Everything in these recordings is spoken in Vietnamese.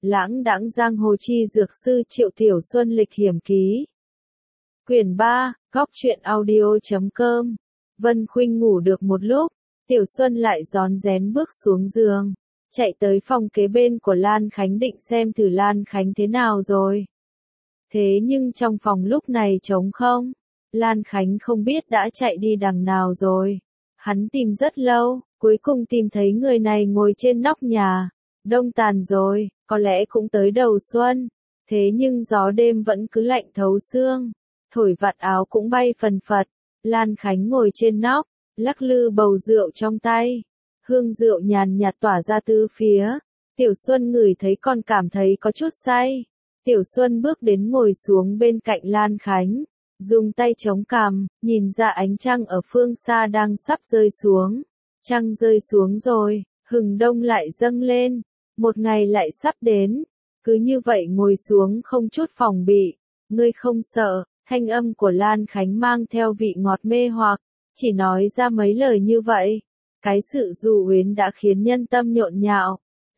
Lãng đãng giang hồ chi dược sư Triệu Tiểu Xuân lịch hiểm ký. Quyển 3, góc truyện audio.com. Vân Khuynh ngủ được một lúc, Tiểu Xuân lại rón rén bước xuống giường, chạy tới phòng kế bên của Lan Khánh định xem thử Lan Khánh thế nào rồi. Thế nhưng trong phòng lúc này trống không, Lan Khánh không biết đã chạy đi đằng nào rồi. Hắn tìm rất lâu, cuối cùng tìm thấy người này ngồi trên nóc nhà. Đông tàn rồi, có lẽ cũng tới đầu xuân. Thế nhưng gió đêm vẫn cứ lạnh thấu xương. Thổi vạt áo cũng bay phần phật. Lan Khánh ngồi trên nóc, lắc lư bầu rượu trong tay. Hương rượu nhàn nhạt tỏa ra tứ phía. Tiểu Xuân ngửi thấy còn cảm thấy có chút say. Tiểu Xuân bước đến ngồi xuống bên cạnh Lan Khánh. Dùng tay chống cằm, nhìn ra ánh trăng ở phương xa đang sắp rơi xuống. Trăng rơi xuống rồi, hừng đông lại dâng lên. Một ngày lại sắp đến. Cứ như vậy ngồi xuống không chút phòng bị. Ngươi không sợ, thanh âm của Lan Khánh mang theo vị ngọt mê hoặc. Chỉ nói ra mấy lời như vậy. Cái sự dụ uyến đã khiến nhân tâm nhộn nhạo.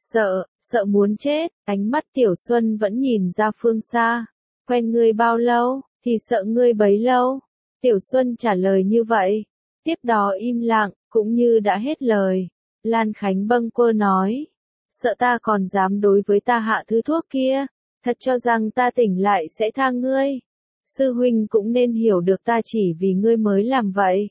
Sợ muốn chết, ánh mắt Tiểu Xuân vẫn nhìn ra phương xa. Quen ngươi bao lâu, thì sợ ngươi bấy lâu. Tiểu Xuân trả lời như vậy. Tiếp đó im lặng, cũng như đã hết lời. Lan Khánh bâng quơ nói. Sợ ta còn dám đối với ta hạ thứ thuốc kia. Thật cho rằng ta tỉnh lại sẽ tha ngươi. Sư huynh cũng nên hiểu được ta chỉ vì ngươi mới làm vậy.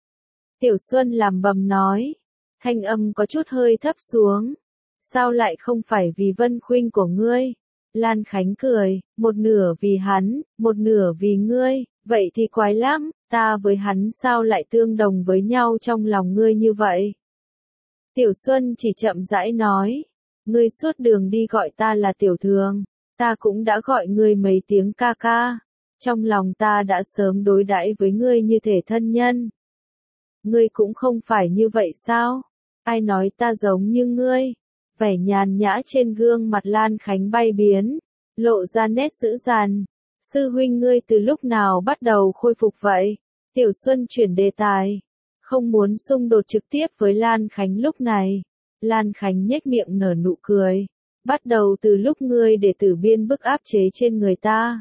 Tiểu Xuân làm bầm nói. Thanh âm có chút hơi thấp xuống. Sao lại không phải vì Vân Khuynh của ngươi? Lan Khánh cười, một nửa vì hắn, một nửa vì ngươi, vậy thì quái lắm, ta với hắn sao lại tương đồng với nhau trong lòng ngươi như vậy? Tiểu Xuân chỉ chậm rãi nói, ngươi suốt đường đi gọi ta là Tiểu Thường, ta cũng đã gọi ngươi mấy tiếng ca ca, trong lòng ta đã sớm đối đãi với ngươi như thể thân nhân. Ngươi cũng không phải như vậy sao? Ai nói ta giống như ngươi? Vẻ nhàn nhã trên gương mặt Lan Khánh bay biến, lộ ra nét dữ dằn. Sư huynh ngươi từ lúc nào bắt đầu khôi phục vậy? Tiểu Xuân chuyển đề tài, không muốn xung đột trực tiếp với Lan Khánh lúc này. Lan Khánh nhếch miệng nở nụ cười. Bắt đầu từ lúc ngươi để Tử Biên bức áp chế trên người ta.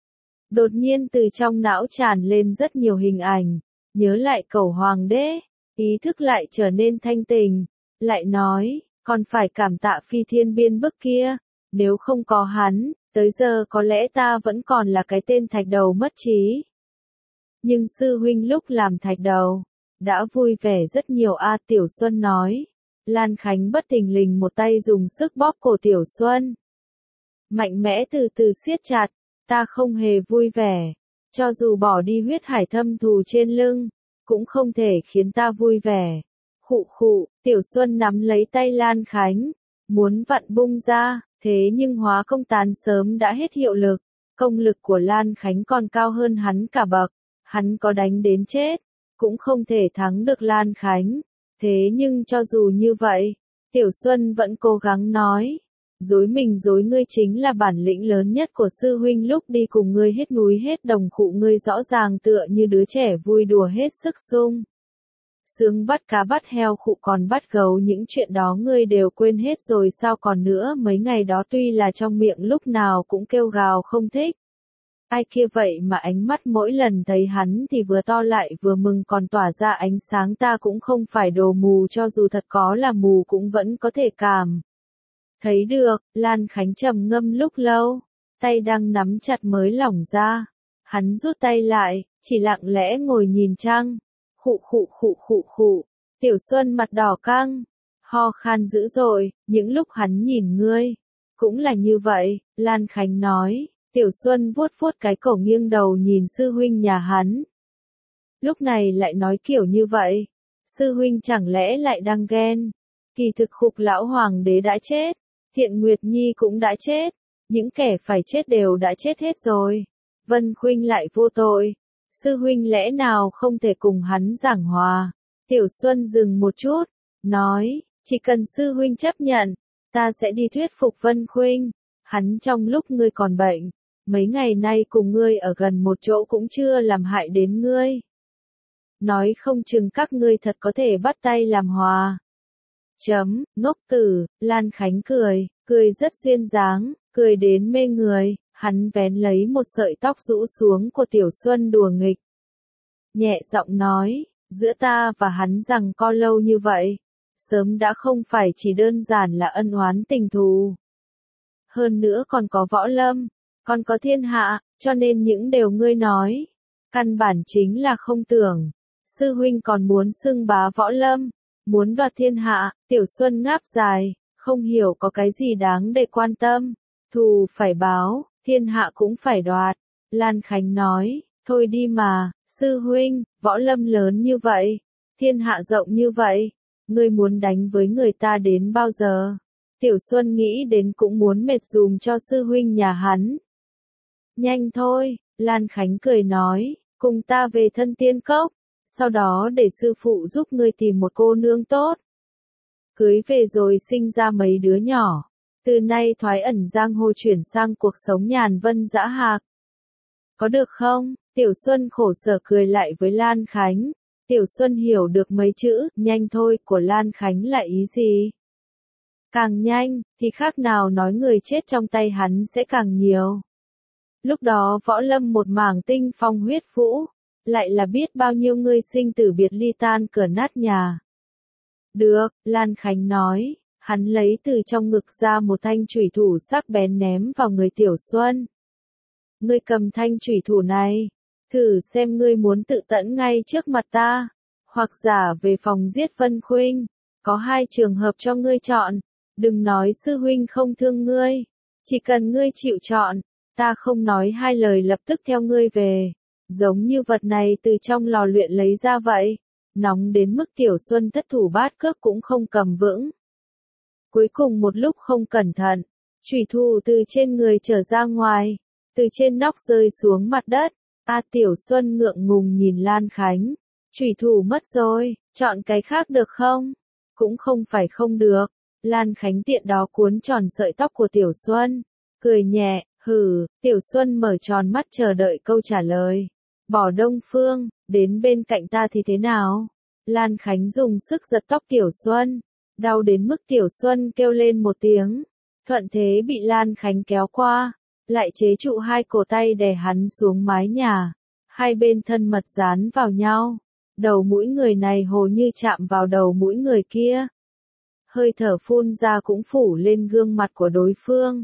Đột nhiên từ trong não tràn lên rất nhiều hình ảnh, nhớ lại Cẩu Hoàng đế, ý thức lại trở nên thanh tình, lại nói. Còn phải cảm tạ Phi Thiên Biên bức kia, nếu không có hắn, tới giờ có lẽ ta vẫn còn là cái tên thạch đầu mất trí. Nhưng sư huynh lúc làm thạch đầu, đã vui vẻ rất nhiều a. Tiểu Xuân nói. Lan Khánh bất thình lình một tay dùng sức bóp cổ Tiểu Xuân. Mạnh mẽ từ từ siết chặt, ta không hề vui vẻ, cho dù bỏ đi huyết hải thâm thù trên lưng, cũng không thể khiến ta vui vẻ. Khụ, Tiểu Xuân nắm lấy tay Lan Khánh, muốn vặn bung ra, thế nhưng hóa công tán sớm đã hết hiệu lực, công lực của Lan Khánh còn cao hơn hắn cả bậc, hắn có đánh đến chết, cũng không thể thắng được Lan Khánh, thế nhưng cho dù như vậy, Tiểu Xuân vẫn cố gắng nói, dối mình dối ngươi chính là bản lĩnh lớn nhất của sư huynh lúc đi cùng ngươi hết núi hết đồng khụ ngươi rõ ràng tựa như đứa trẻ vui đùa hết sức sung. Sướng bắt cá bắt heo khụ còn bắt gấu những chuyện đó ngươi đều quên hết rồi sao còn nữa mấy ngày đó tuy là trong miệng lúc nào cũng kêu gào không thích. Ai kia vậy mà ánh mắt mỗi lần thấy hắn thì vừa to lại vừa mừng còn tỏa ra ánh sáng ta cũng không phải đồ mù cho dù thật có là mù cũng vẫn có thể cảm. Thấy được, Lan Khánh trầm ngâm lúc lâu, tay đang nắm chặt mới lỏng ra. Hắn rút tay lại, chỉ lặng lẽ ngồi nhìn trăng. Khụ. Tiểu Xuân mặt đỏ căng, ho khan dữ dội, những lúc hắn nhìn ngươi. Cũng là như vậy, Lan Khánh nói, Tiểu Xuân vuốt vuốt cái cổ nghiêng đầu nhìn sư huynh nhà hắn. Lúc này lại nói kiểu như vậy, sư huynh chẳng lẽ lại đang ghen. Kỳ thực Khục lão hoàng đế đã chết, Thiện Nguyệt Nhi cũng đã chết, những kẻ phải chết đều đã chết hết rồi. Vân Khuynh lại vô tội. Sư huynh lẽ nào không thể cùng hắn giảng hòa? Tiểu Xuân dừng một chút, nói, chỉ cần sư huynh chấp nhận, ta sẽ đi thuyết phục Vân Khuynh. Hắn trong lúc ngươi còn bệnh, mấy ngày nay cùng ngươi ở gần một chỗ cũng chưa làm hại đến ngươi. Nói không chừng các ngươi thật có thể bắt tay làm hòa. Ngốc tử, Lan Khánh cười rất duyên dáng, cười đến mê người, hắn vén lấy một sợi tóc rũ xuống của Tiểu Xuân đùa nghịch. Nhẹ giọng nói, giữa ta và hắn giằng co lâu như vậy, sớm đã không phải chỉ đơn giản là ân oán tình thù. Hơn nữa còn có võ lâm, còn có thiên hạ, cho nên những điều ngươi nói, căn bản chính là không tưởng. Sư huynh còn muốn xưng bá võ lâm, muốn đoạt thiên hạ. Tiểu Xuân ngáp dài, không hiểu có cái gì đáng để quan tâm. Thù phải báo, thiên hạ cũng phải đoạt. Lan Khánh nói, thôi đi mà, sư huynh, võ lâm lớn như vậy, thiên hạ rộng như vậy, ngươi muốn đánh với người ta đến bao giờ? Tiểu Xuân nghĩ đến cũng muốn mệt dùm cho sư huynh nhà hắn. Nhanh thôi, Lan Khánh cười nói, cùng ta về Thân Tiên Cốc, sau đó để sư phụ giúp ngươi tìm một cô nương tốt. Cưới về rồi sinh ra mấy đứa nhỏ, từ nay thoái ẩn giang hồ chuyển sang cuộc sống nhàn vân dã hạc. Có được không? Tiểu Xuân khổ sở cười lại với Lan Khánh. Tiểu Xuân hiểu được mấy chữ, nhanh thôi, của Lan Khánh là ý gì? Càng nhanh, thì khác nào nói người chết trong tay hắn sẽ càng nhiều. Lúc đó võ lâm một mảng tinh phong huyết vũ, lại là biết bao nhiêu người sinh tử biệt ly tan cửa nát nhà. Được, Lan Khánh nói, hắn lấy từ trong ngực ra một thanh chủy thủ sắc bén ném vào người Tiểu Xuân. Ngươi cầm thanh chủy thủ này, thử xem ngươi muốn tự tẫn ngay trước mặt ta, hoặc giả về phòng giết Vân Khuynh, có hai trường hợp cho ngươi chọn, đừng nói sư huynh không thương ngươi, chỉ cần ngươi chịu chọn, ta không nói hai lời lập tức theo ngươi về, giống như vật này từ trong lò luyện lấy ra vậy, nóng đến mức Tiểu Xuân thất thủ bát cước cũng không cầm vững. Cuối cùng một lúc không cẩn thận, chủy thủ từ trên người trở ra ngoài, từ trên nóc rơi xuống mặt đất. Tiểu Xuân ngượng ngùng nhìn Lan Khánh, chủy thủ mất rồi, chọn cái khác được không? Cũng không phải không được. Lan Khánh tiện đó cuốn tròn sợi tóc của Tiểu Xuân, cười nhẹ, hừ. Tiểu Xuân mở tròn mắt chờ đợi câu trả lời. Bỏ Đông Phương, đến bên cạnh ta thì thế nào? Lan Khánh dùng sức giật tóc Tiểu Xuân, đau đến mức Tiểu Xuân kêu lên một tiếng, thuận thế bị Lan Khánh kéo qua, lại chế trụ hai cổ tay đè hắn xuống mái nhà, hai bên thân mật dán vào nhau, đầu mũi người này hồ như chạm vào đầu mũi người kia. Hơi thở phun ra cũng phủ lên gương mặt của đối phương.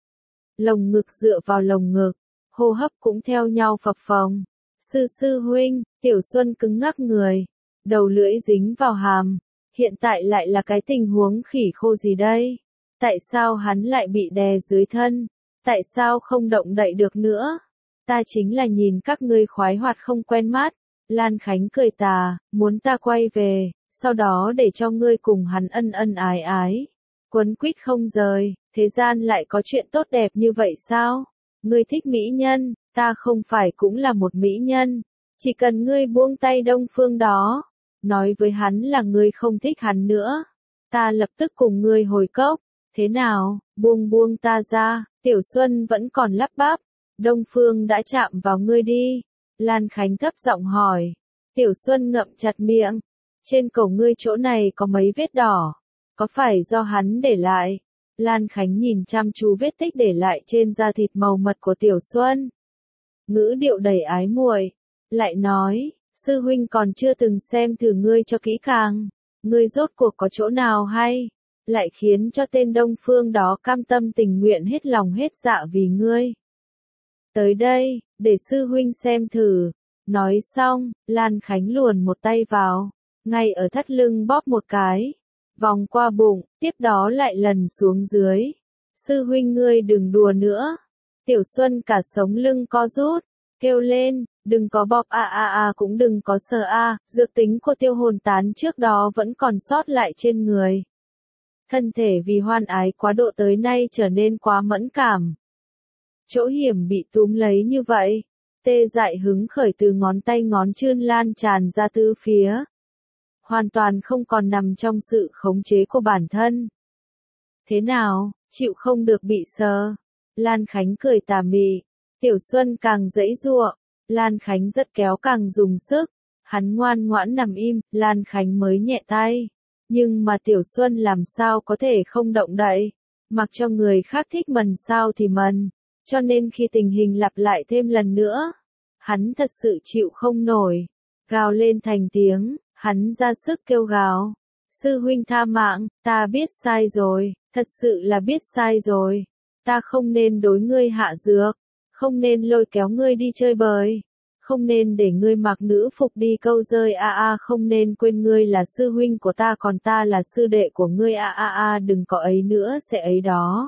Lồng ngực dựa vào lồng ngực, hô hấp cũng theo nhau phập phồng. Sư huynh, Tiểu Xuân cứng ngắc người, đầu lưỡi dính vào hàm, hiện tại lại là cái tình huống khỉ khô gì đây? Tại sao hắn lại bị đè dưới thân? Tại sao không động đậy được nữa? Ta chính là nhìn các ngươi khoái hoạt không quen mắt. Lan Khánh cười tà, muốn ta quay về, sau đó để cho ngươi cùng hắn ân ân ái ái, quấn quýt không rời, thế gian lại có chuyện tốt đẹp như vậy sao? Ngươi thích mỹ nhân, ta không phải cũng là một mỹ nhân, chỉ cần ngươi buông tay Đông Phương đó, nói với hắn là ngươi không thích hắn nữa, ta lập tức cùng ngươi hồi cốc, thế nào, buông ta ra. Tiểu Xuân vẫn còn lắp bắp, Đông Phương đã chạm vào ngươi đi. Lan Khánh thấp giọng hỏi. Tiểu Xuân ngậm chặt miệng, trên cổ ngươi chỗ này có mấy vết đỏ, có phải do hắn để lại? Lan Khánh nhìn chăm chú vết tích để lại trên da thịt màu mật của Tiểu Xuân, ngữ điệu đầy ái muội, lại nói, sư huynh còn chưa từng xem thử ngươi cho kỹ càng, ngươi rốt cuộc có chỗ nào hay, lại khiến cho tên Đông Phương đó cam tâm tình nguyện hết lòng hết dạ vì ngươi. Tới đây, để sư huynh xem thử. Nói xong, Lan Khánh luồn một tay vào, ngay ở thắt lưng bóp một cái, vòng qua bụng, tiếp đó lại lần xuống dưới. Sư huynh ngươi đừng đùa nữa. Tiểu Xuân cả sống lưng co rút, kêu lên, đừng có bóp cũng đừng có sờ dược tính của Tiêu Hồn Tán trước đó vẫn còn sót lại trên người. Thân thể vì hoan ái quá độ tới nay trở nên quá mẫn cảm. Chỗ hiểm bị túm lấy như vậy, tê dại hứng khởi từ ngón tay ngón chân lan tràn ra tứ phía. Hoàn toàn không còn nằm trong sự khống chế của bản thân. Thế nào, chịu không được bị sờ? Lan Khánh cười tà mị. Tiểu Xuân càng giãy giụa, Lan Khánh rất kéo càng dùng sức. Hắn ngoan ngoãn nằm im, Lan Khánh mới nhẹ tay. Nhưng mà Tiểu Xuân làm sao có thể không động đậy, mặc cho người khác thích mần sao thì mần, cho nên khi tình hình lặp lại thêm lần nữa, hắn thật sự chịu không nổi, gào lên thành tiếng, hắn ra sức kêu gào. Sư huynh tha mạng, ta biết sai rồi, thật sự là biết sai rồi, ta không nên đối ngươi hạ dược, không nên lôi kéo ngươi đi chơi bời, không nên để ngươi mặc nữ phục đi câu rơi không nên quên ngươi là sư huynh của ta còn ta là sư đệ của ngươi đừng có ấy nữa sẽ ấy đó.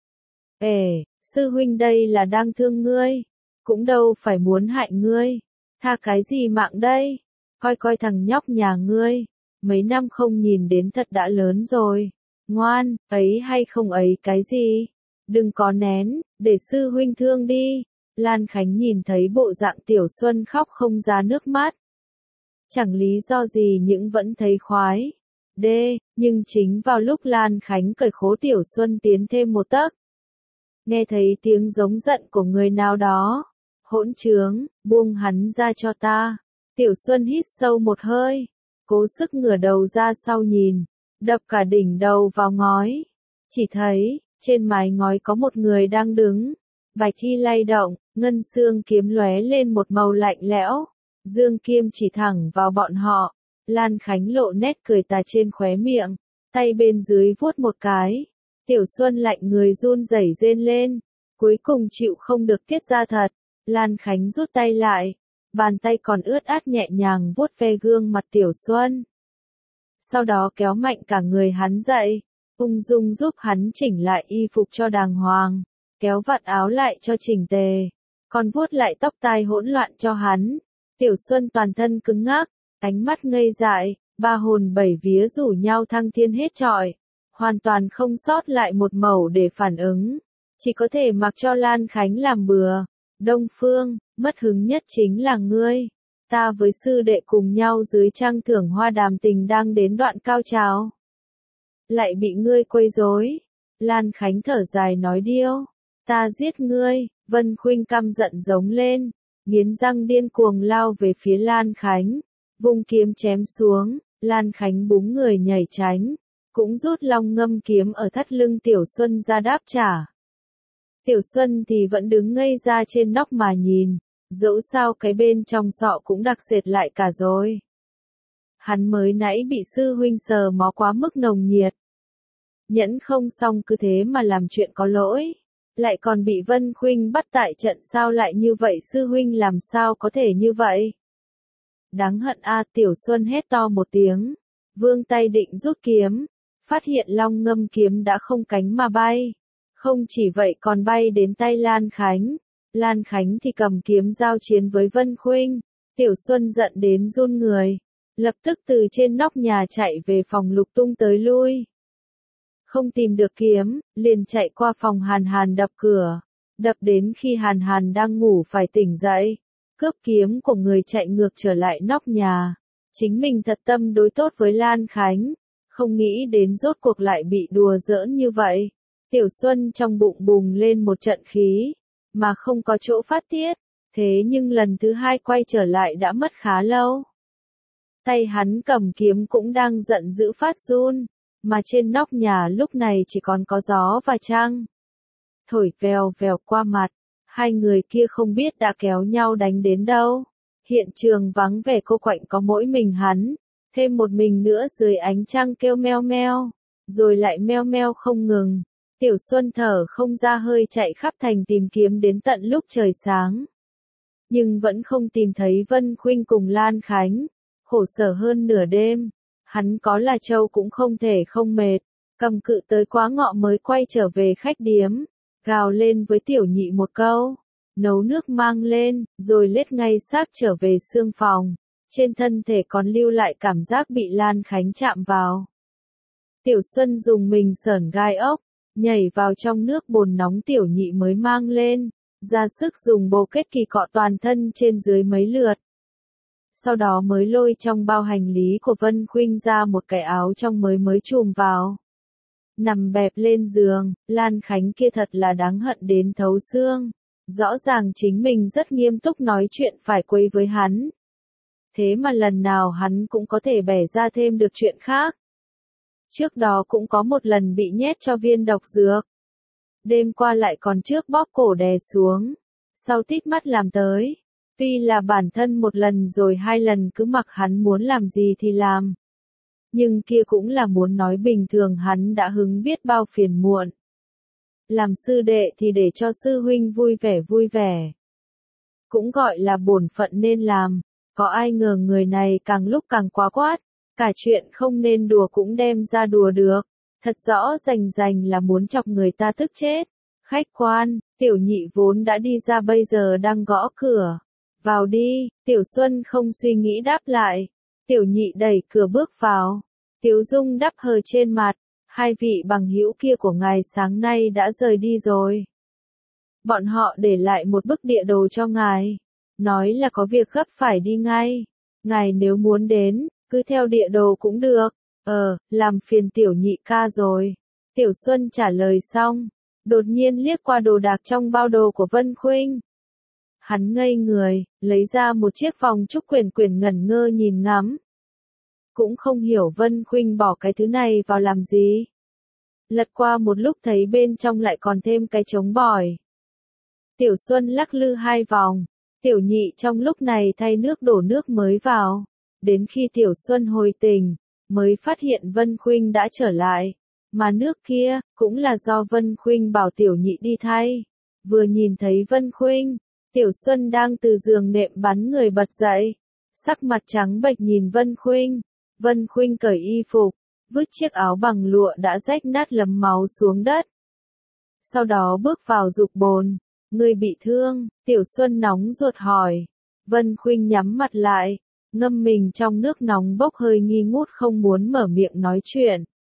Sư huynh đây là đang thương ngươi, cũng đâu phải muốn hại ngươi, tha cái gì mạng đây, coi coi thằng nhóc nhà ngươi, mấy năm không nhìn đến thật đã lớn rồi, ngoan, ấy hay không ấy cái gì, đừng có nén, để sư huynh thương đi. Lan Khánh nhìn thấy bộ dạng Tiểu Xuân khóc không ra nước mắt. Chẳng lý do gì nhưng vẫn thấy khoái. Nhưng chính vào lúc Lan Khánh cởi khố Tiểu Xuân tiến thêm một tấc. Nghe thấy tiếng giống giận của người nào đó. Hỗn trướng, buông hắn ra cho ta. Tiểu Xuân hít sâu một hơi. Cố sức ngửa đầu ra sau nhìn. Đập cả đỉnh đầu vào ngói. Chỉ thấy, trên mái ngói có một người đang đứng. Bạch thi lay động, ngân xương kiếm lóe lên một màu lạnh lẽo. Dương kiếm chỉ thẳng vào bọn họ. Lan Khánh lộ nét cười tà trên khóe miệng. Tay bên dưới vuốt một cái. Tiểu Xuân lạnh người run rẩy rên lên. Cuối cùng chịu không được tiết ra thật. Lan Khánh rút tay lại. Bàn tay còn ướt át nhẹ nhàng vuốt ve gương mặt Tiểu Xuân. Sau đó kéo mạnh cả người hắn dậy. Ung dung giúp hắn chỉnh lại y phục cho đàng hoàng. Kéo vạt áo lại cho chỉnh tề, còn vuốt lại tóc tai hỗn loạn cho hắn. Tiểu Xuân toàn thân cứng ngắc, ánh mắt ngây dại, ba hồn bảy vía rủ nhau thăng thiên hết trọi, hoàn toàn không sót lại một mẩu để phản ứng, chỉ có thể mặc cho Lan Khánh làm bừa. Đông Phương, mất hứng nhất chính là ngươi, ta với sư đệ cùng nhau dưới trăng thưởng hoa đàm tình đang đến đoạn cao trào, lại bị ngươi quấy rối. Lan Khánh thở dài nói điêu. Ta giết ngươi, Vân Khuynh căm giận giống lên, nghiến răng điên cuồng lao về phía Lan Khánh, vung kiếm chém xuống, Lan Khánh búng người nhảy tránh, cũng rút long ngâm kiếm ở thắt lưng Tiểu Xuân ra đáp trả. Tiểu Xuân thì vẫn đứng ngây ra trên nóc mà nhìn, dẫu sao cái bên trong sọ cũng đặc sệt lại cả rồi. Hắn mới nãy bị sư huynh sờ mó quá mức nồng nhiệt. Nhẫn không xong cứ thế mà làm chuyện có lỗi. Lại còn bị Vân Khuynh bắt tại trận sao lại như vậy sư huynh làm sao có thể như vậy? Đáng hận Tiểu Xuân hét to một tiếng. Vương tay định rút kiếm. Phát hiện long ngâm kiếm đã không cánh mà bay. Không chỉ vậy còn bay đến tay Lan Khánh. Lan Khánh thì cầm kiếm giao chiến với Vân Khuynh. Tiểu Xuân giận đến run người. Lập tức từ trên nóc nhà chạy về phòng lục tung tới lui. Không tìm được kiếm, liền chạy qua phòng Hàn Hàn đập cửa. Đập đến khi Hàn Hàn đang ngủ phải tỉnh dậy. Cướp kiếm của người chạy ngược trở lại nóc nhà. Chính mình thật tâm đối tốt với Lan Khánh. Không nghĩ đến rốt cuộc lại bị đùa giỡn như vậy. Tiểu Xuân trong bụng bùng lên một trận khí. Mà không có chỗ phát tiết. Thế nhưng lần thứ hai quay trở lại đã mất khá lâu. Tay hắn cầm kiếm cũng đang giận dữ phát run. Mà trên nóc nhà lúc này chỉ còn có gió và trăng. Thổi vèo vèo qua mặt, hai người kia không biết đã kéo nhau đánh đến đâu. Hiện trường vắng vẻ cô quạnh có mỗi mình hắn, thêm một mình nữa dưới ánh trăng kêu meo meo, rồi lại meo meo không ngừng. Tiểu Xuân thở không ra hơi chạy khắp thành tìm kiếm đến tận lúc trời sáng. Nhưng vẫn không tìm thấy Vân Khuynh cùng Lan Khánh, khổ sở hơn nửa đêm. Hắn có là trâu cũng không thể không mệt, cầm cự tới quá ngọ mới quay trở về khách điếm, gào lên với tiểu nhị một câu, nấu nước mang lên, rồi lết ngay xác trở về xương phòng, trên thân thể còn lưu lại cảm giác bị Lan Khánh chạm vào. Tiểu Xuân dùng mình sởn gai ốc, nhảy vào trong nước bồn nóng tiểu nhị mới mang lên, ra sức dùng bồ kết kỳ cọ toàn thân trên dưới mấy lượt. Sau đó mới lôi trong bao hành lý của Vân Khuynh ra một cái áo trong mới chùm vào. Nằm bẹp lên giường, Lan Khánh kia thật là đáng hận đến thấu xương. Rõ ràng chính mình rất nghiêm túc nói chuyện phải quấy với hắn. Thế mà lần nào hắn cũng có thể bẻ ra thêm được chuyện khác. Trước đó cũng có một lần bị nhét cho viên độc dược. Đêm qua lại còn trước bóp cổ đè xuống, sau tít mắt làm tới. Tuy là bản thân một lần rồi 2 lần cứ mặc hắn muốn làm gì thì làm. Nhưng kia cũng là muốn nói bình thường hắn đã hứng biết bao phiền muộn. Làm sư đệ thì để cho sư huynh vui vẻ. Cũng gọi là bổn phận nên làm, có ai ngờ người này càng lúc càng quá quát, cả chuyện không nên đùa cũng đem ra đùa được, thật rõ rành là muốn chọc người ta tức chết. Khách quan, Tiểu Nhị vốn đã đi ra bây giờ đang gõ cửa. Vào đi, Tiểu Xuân không suy nghĩ đáp lại. Tiểu Nhị đẩy cửa bước vào. Tiếu dung đắp hờ trên mặt. 2 vị bằng hữu kia của ngài sáng nay đã rời đi rồi. Bọn họ để lại một bức địa đồ cho ngài. Nói là có việc gấp phải đi ngay. Ngài nếu muốn đến, cứ theo địa đồ cũng được. Làm phiền Tiểu Nhị ca rồi. Tiểu Xuân trả lời xong. Đột nhiên liếc qua đồ đạc trong bao đồ của Vân Khuynh. Hắn ngây người, lấy ra một chiếc vòng trúc quyển ngẩn ngơ nhìn ngắm. Cũng không hiểu Vân Khuynh bỏ cái thứ này vào làm gì. Lật qua một lúc thấy bên trong lại còn thêm cái trống bỏi. Tiểu Xuân lắc lư 2 vòng. Tiểu Nhị trong lúc này thay nước đổ nước mới vào. Đến khi Tiểu Xuân hồi tỉnh, mới phát hiện Vân Khuynh đã trở lại. Mà nước kia, cũng là do Vân Khuynh bảo Tiểu Nhị đi thay. Vừa nhìn thấy Vân Khuynh, Tiểu Xuân đang từ giường nệm bắn người bật dậy. Sắc mặt trắng bệch nhìn Vân Khuynh. Vân Khuynh cởi y phục, vứt chiếc áo bằng lụa đã rách nát lấm máu xuống đất. Sau đó bước vào dục bồn. Người bị thương, Tiểu Xuân nóng ruột hỏi. Vân Khuynh nhắm mặt lại, ngâm mình trong nước nóng bốc hơi nghi ngút không muốn mở miệng nói chuyện.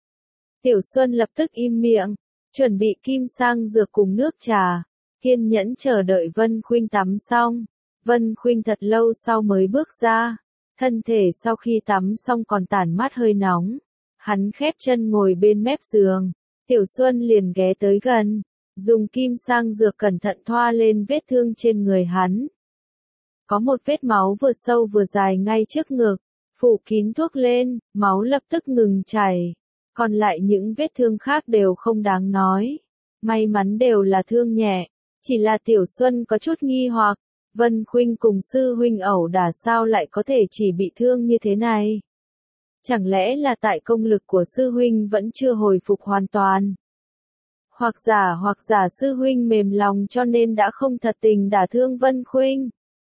Tiểu Xuân lập tức im miệng, chuẩn bị kim sang dược cùng nước trà, kiên nhẫn chờ đợi Vân Khuynh tắm xong. Vân Khuynh thật lâu sau mới bước ra, thân thể sau khi tắm xong còn tản mát hơi nóng. Hắn khép chân ngồi bên mép giường, Tiểu Xuân liền ghé tới gần, dùng kim sang dược cẩn thận thoa lên vết thương trên người hắn. Có một vết máu vừa sâu vừa dài ngay trước ngực, phủ kín thuốc lên, máu lập tức ngừng chảy. Còn lại những vết thương khác đều không đáng nói. May mắn đều là thương nhẹ. Chỉ là Tiểu Xuân có chút nghi hoặc, Vân Khuynh cùng sư huynh ẩu đả sao lại có thể chỉ bị thương như thế này? Chẳng lẽ là tại công lực của sư huynh vẫn chưa hồi phục hoàn toàn? Hoặc giả sư huynh mềm lòng cho nên đã không thật tình đả thương Vân Khuynh.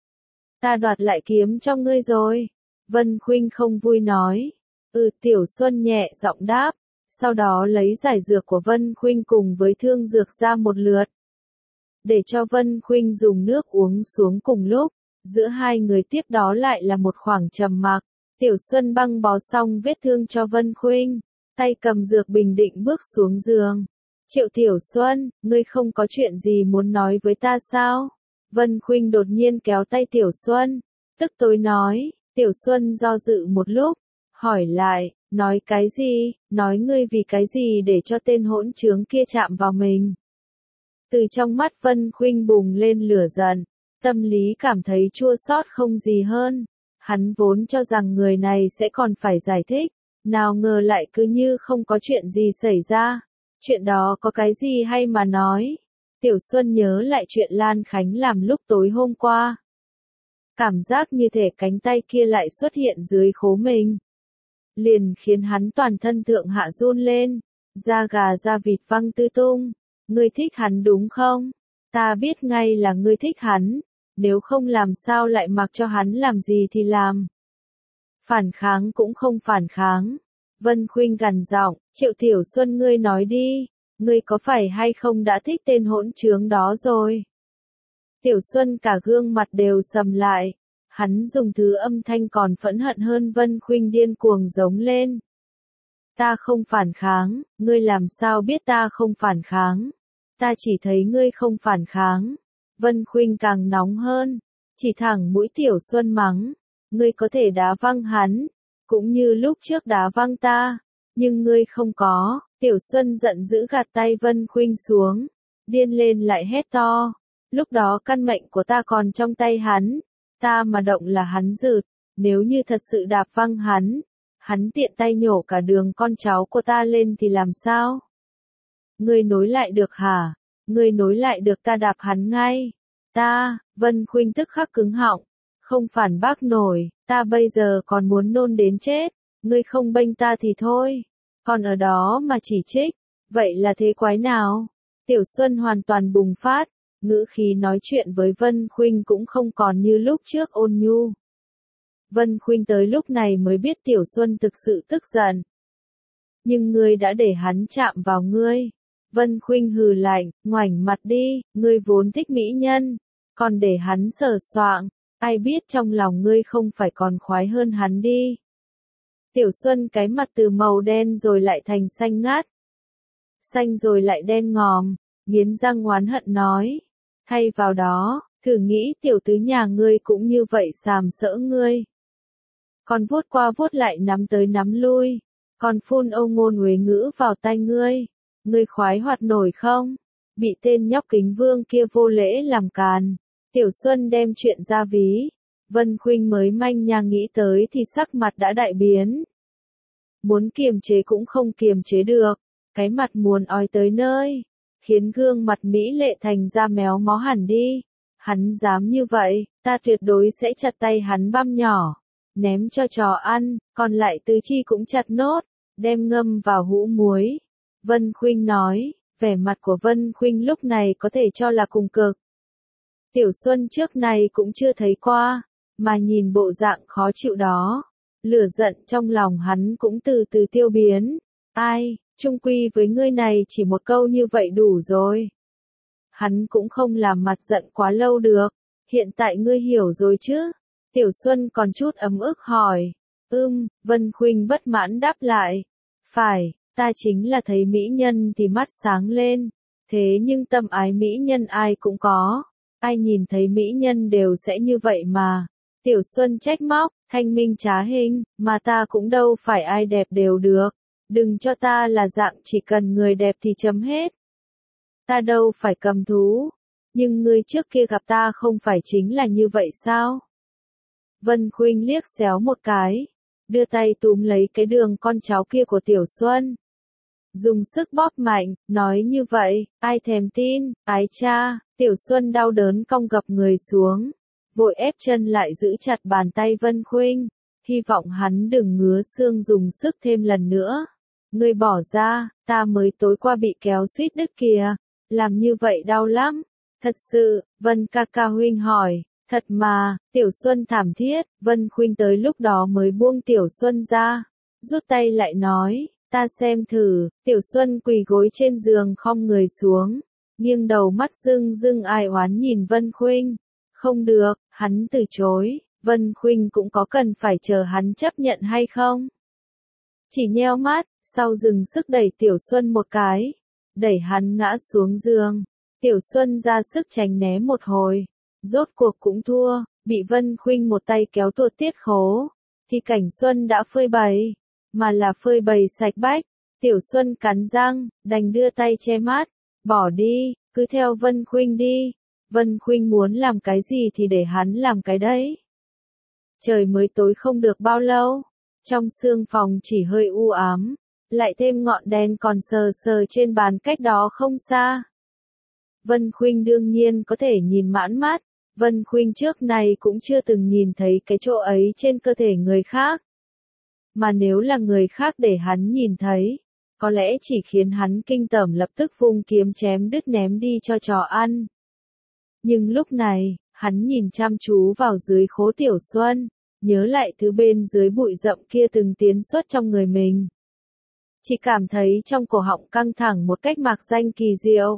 Ta đoạt lại kiếm cho ngươi rồi. Vân Khuynh không vui nói. Tiểu Xuân nhẹ giọng đáp, sau đó lấy giải dược của Vân Khuynh cùng với thương dược ra một lượt. Để cho Vân Khuynh dùng nước uống xuống cùng lúc, giữa 2 người tiếp đó lại là một khoảng trầm mặc. Tiểu Xuân băng bó xong vết thương cho Vân Khuynh, tay cầm dược bình định bước xuống giường. Triệu Tiểu Xuân, ngươi không có chuyện gì muốn nói với ta sao? Vân Khuynh đột nhiên kéo tay Tiểu Xuân, tức tối nói. Tiểu Xuân do dự một lúc, hỏi lại, nói cái gì, nói ngươi vì cái gì để cho tên hỗn trướng kia chạm vào mình. Từ trong mắt Vân Khuynh bùng lên lửa giận, tâm lý cảm thấy chua xót không gì hơn. Hắn vốn cho rằng người này sẽ còn phải giải thích, nào ngờ lại cứ như không có chuyện gì xảy ra. Chuyện đó có cái gì hay mà nói. Tiểu Xuân nhớ lại chuyện Lan Khánh làm lúc tối hôm qua. Cảm giác như thể cánh tay kia lại xuất hiện dưới khố mình. Liền khiến hắn toàn thân thượng hạ run lên, da gà da vịt văng tứ tung. Ngươi thích hắn đúng không? Ta biết ngay là ngươi thích hắn, nếu không làm sao lại mặc cho hắn làm gì thì làm. Phản kháng cũng không phản kháng. Vân Khuynh gằn giọng, Triệu Tiểu Xuân ngươi nói đi, ngươi có phải hay không đã thích tên hỗn trướng đó rồi? Tiểu Xuân cả gương mặt đều sầm lại, hắn dùng thứ âm thanh còn phẫn hận hơn Vân Khuynh điên cuồng giống lên. Ta không phản kháng, ngươi làm sao biết ta không phản kháng? Ta chỉ thấy ngươi không phản kháng. Vân Khuynh càng nóng hơn, chỉ thẳng mũi Tiểu Xuân mắng, ngươi có thể đá văng hắn, cũng như lúc trước đá văng ta, nhưng ngươi không có. Tiểu Xuân giận dữ gạt tay Vân Khuynh xuống, điên lên lại hét to, lúc đó căn mệnh của ta còn trong tay hắn, ta mà động là hắn rượt, nếu như thật sự đạp văng hắn, Hắn tiện tay nhổ cả đường con cháu của ta lên thì làm sao? Ngươi nối lại được hả? Ngươi nối lại được ta đạp hắn ngay. Ta, Vân Khuynh tức khắc cứng họng, không phản bác nổi, ta bây giờ còn muốn nôn đến chết, ngươi không bênh ta thì thôi, còn ở đó mà chỉ trích, vậy là thế quái nào? Tiểu Xuân hoàn toàn bùng phát, ngữ khí nói chuyện với Vân Khuynh cũng không còn như lúc trước ôn nhu. Vân Khuynh tới lúc này mới biết Tiểu Xuân thực sự tức giận. Nhưng ngươi đã để hắn chạm vào ngươi. Vân Khuynh hừ lạnh, ngoảnh mặt đi, ngươi vốn thích mỹ nhân, còn để hắn sờ soạng, ai biết trong lòng ngươi không phải còn khoái hơn hắn đi. Tiểu Xuân cái mặt từ màu đen rồi lại thành xanh ngắt, xanh rồi lại đen ngòm, nghiến răng oán hận nói, thay vào đó, thử nghĩ tiểu tứ nhà ngươi cũng như vậy sàm sỡ ngươi. Còn vuốt qua vuốt lại nắm tới nắm lui, còn phun âu ngôn uế ngữ vào tai ngươi. Ngươi khoái hoạt nổi không? Bị tên nhóc Kính Vương kia vô lễ làm càn. Tiểu Xuân đem chuyện ra ví. Vân Khuynh mới manh nha nghĩ tới thì sắc mặt đã đại biến. Muốn kiềm chế cũng không kiềm chế được. Cái mặt muốn ói tới nơi. Khiến gương mặt mỹ lệ thành ra méo mó hẳn đi. Hắn dám như vậy, ta tuyệt đối sẽ chặt tay hắn băm nhỏ. Ném cho chó ăn, còn lại tứ chi cũng chặt nốt. Đem ngâm vào hũ muối. Vân Khuynh nói, vẻ mặt của Vân Khuynh lúc này có thể cho là cùng cực. Tiểu Xuân trước này cũng chưa thấy qua, mà nhìn bộ dạng khó chịu đó. Lửa giận trong lòng hắn cũng từ từ tiêu biến. Ai, chung quy với ngươi này chỉ một câu như vậy đủ rồi. Hắn cũng không làm mặt giận quá lâu được, hiện tại ngươi hiểu rồi chứ? Tiểu Xuân còn chút ấm ức hỏi. Vân Khuynh bất mãn đáp lại. Phải. Ta chính là thấy mỹ nhân thì mắt sáng lên, thế nhưng tâm ái mỹ nhân ai cũng có, ai nhìn thấy mỹ nhân đều sẽ như vậy mà. Tiểu Xuân trách móc, thanh minh trá hình, mà ta cũng đâu phải ai đẹp đều được, đừng cho ta là dạng chỉ cần người đẹp thì chấm hết. Ta đâu phải cầm thú, nhưng ngươi trước kia gặp ta không phải chính là như vậy sao? Vân Khuynh liếc xéo một cái, đưa tay túm lấy cái đường con cháu kia của Tiểu Xuân. Dùng sức bóp mạnh, nói như vậy, ai thèm tin, ái cha, Tiểu Xuân đau đớn cong gập người xuống, vội ép chân lại giữ chặt bàn tay Vân Khuynh, hy vọng hắn đừng ngứa xương dùng sức thêm lần nữa. Ngươi bỏ ra, ta mới tối qua bị kéo suýt đứt kìa, làm như vậy đau lắm. Thật sự, Vân ca ca huynh hỏi, thật mà, Tiểu Xuân thảm thiết, Vân Khuynh tới lúc đó mới buông Tiểu Xuân ra, rút tay lại nói. Ta xem thử, Tiểu Xuân quỳ gối trên giường khom người xuống, nghiêng đầu mắt rưng rưng ai oán nhìn Vân Khuynh. Không được, hắn từ chối, Vân Khuynh cũng có cần phải chờ hắn chấp nhận hay không? Chỉ nheo mắt, sau dừng sức đẩy Tiểu Xuân một cái, đẩy hắn ngã xuống giường. Tiểu Xuân ra sức tránh né một hồi, rốt cuộc cũng thua, bị Vân Khuynh một tay kéo tuột tiết khố, thì cảnh Xuân đã phơi bày. Mà là phơi bày sạch bách. Tiểu Xuân cắn răng, đành đưa tay che mắt, bỏ đi, cứ theo Vân Khuynh đi. Vân Khuynh muốn làm cái gì thì để hắn làm cái đấy. Trời mới tối không được bao lâu, trong sương phòng chỉ hơi u ám, lại thêm ngọn đèn còn sờ sờ trên bàn cách đó không xa. Vân Khuynh đương nhiên có thể nhìn mãn mắt, Vân Khuynh trước này cũng chưa từng nhìn thấy cái chỗ ấy trên cơ thể người khác. Mà nếu là người khác để hắn nhìn thấy, có lẽ chỉ khiến hắn kinh tởm lập tức vung kiếm chém đứt ném đi cho chó ăn. Nhưng lúc này, hắn nhìn chăm chú vào dưới khố Tiểu Xuân, nhớ lại thứ bên dưới bụi rậm kia từng tiến xuất trong người mình. Chỉ cảm thấy trong cổ họng căng thẳng một cách mạc danh kỳ diệu.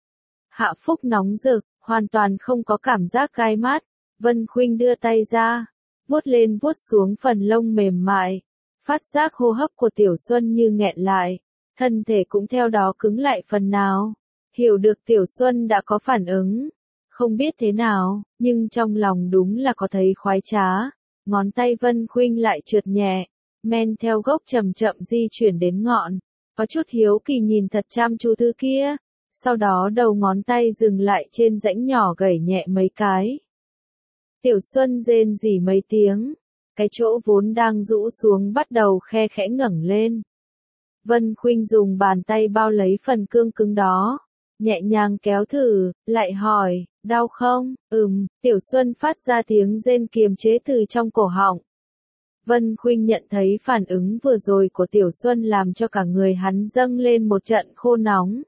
Hạ phúc nóng rực, hoàn toàn không có cảm giác gai mắt, Vân Khuynh đưa tay ra, vuốt lên vuốt xuống phần lông mềm mại. Phát giác hô hấp của Tiểu Xuân như nghẹn lại, thân thể cũng theo đó cứng lại phần nào. Hiểu được Tiểu Xuân đã có phản ứng, không biết thế nào, nhưng trong lòng đúng là có thấy khoái trá. Ngón tay Vân Khuynh lại trượt nhẹ, men theo gốc chậm chậm di chuyển đến ngọn, có chút hiếu kỳ nhìn thật chăm chú thứ kia, sau đó đầu ngón tay dừng lại trên rãnh nhỏ gảy nhẹ mấy cái. Tiểu Xuân rên rỉ mấy tiếng, cái chỗ vốn đang rũ xuống bắt đầu khe khẽ ngẩng lên. Vân Khuynh dùng bàn tay bao lấy phần cương cứng đó, nhẹ nhàng kéo thử, lại hỏi, đau không? Tiểu Xuân phát ra tiếng rên kiềm chế từ trong cổ họng. Vân Khuynh nhận thấy phản ứng vừa rồi của Tiểu Xuân làm cho cả người hắn dâng lên một trận khô nóng.